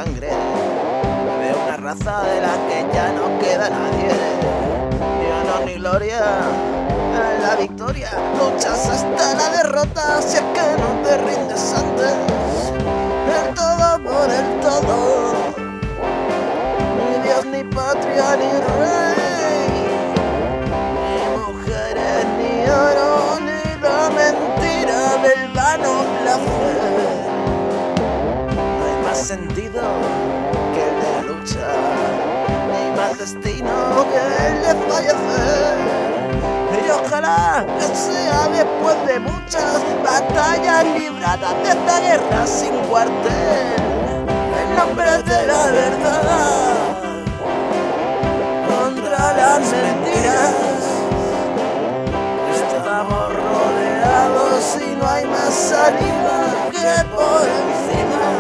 sangre. Veo una raza de la que ya no queda nadie. Ni honor ni gloria en la victoria. Luchas hasta la derrota si es que no te rindes antes. El todo por el todo. Ni Dios, ni patria, ni rey. Ni mujeres, ni oro, ni la mentira del vano placer. No hay más sentido que el de la lucha, ni más destino que el de fallecer. Y ojalá que sea después de muchas batallas libradas de esta guerra sin cuartel, en nombre de la verdad contra las mentiras. Estamos rodeados y no hay más salida que por encima.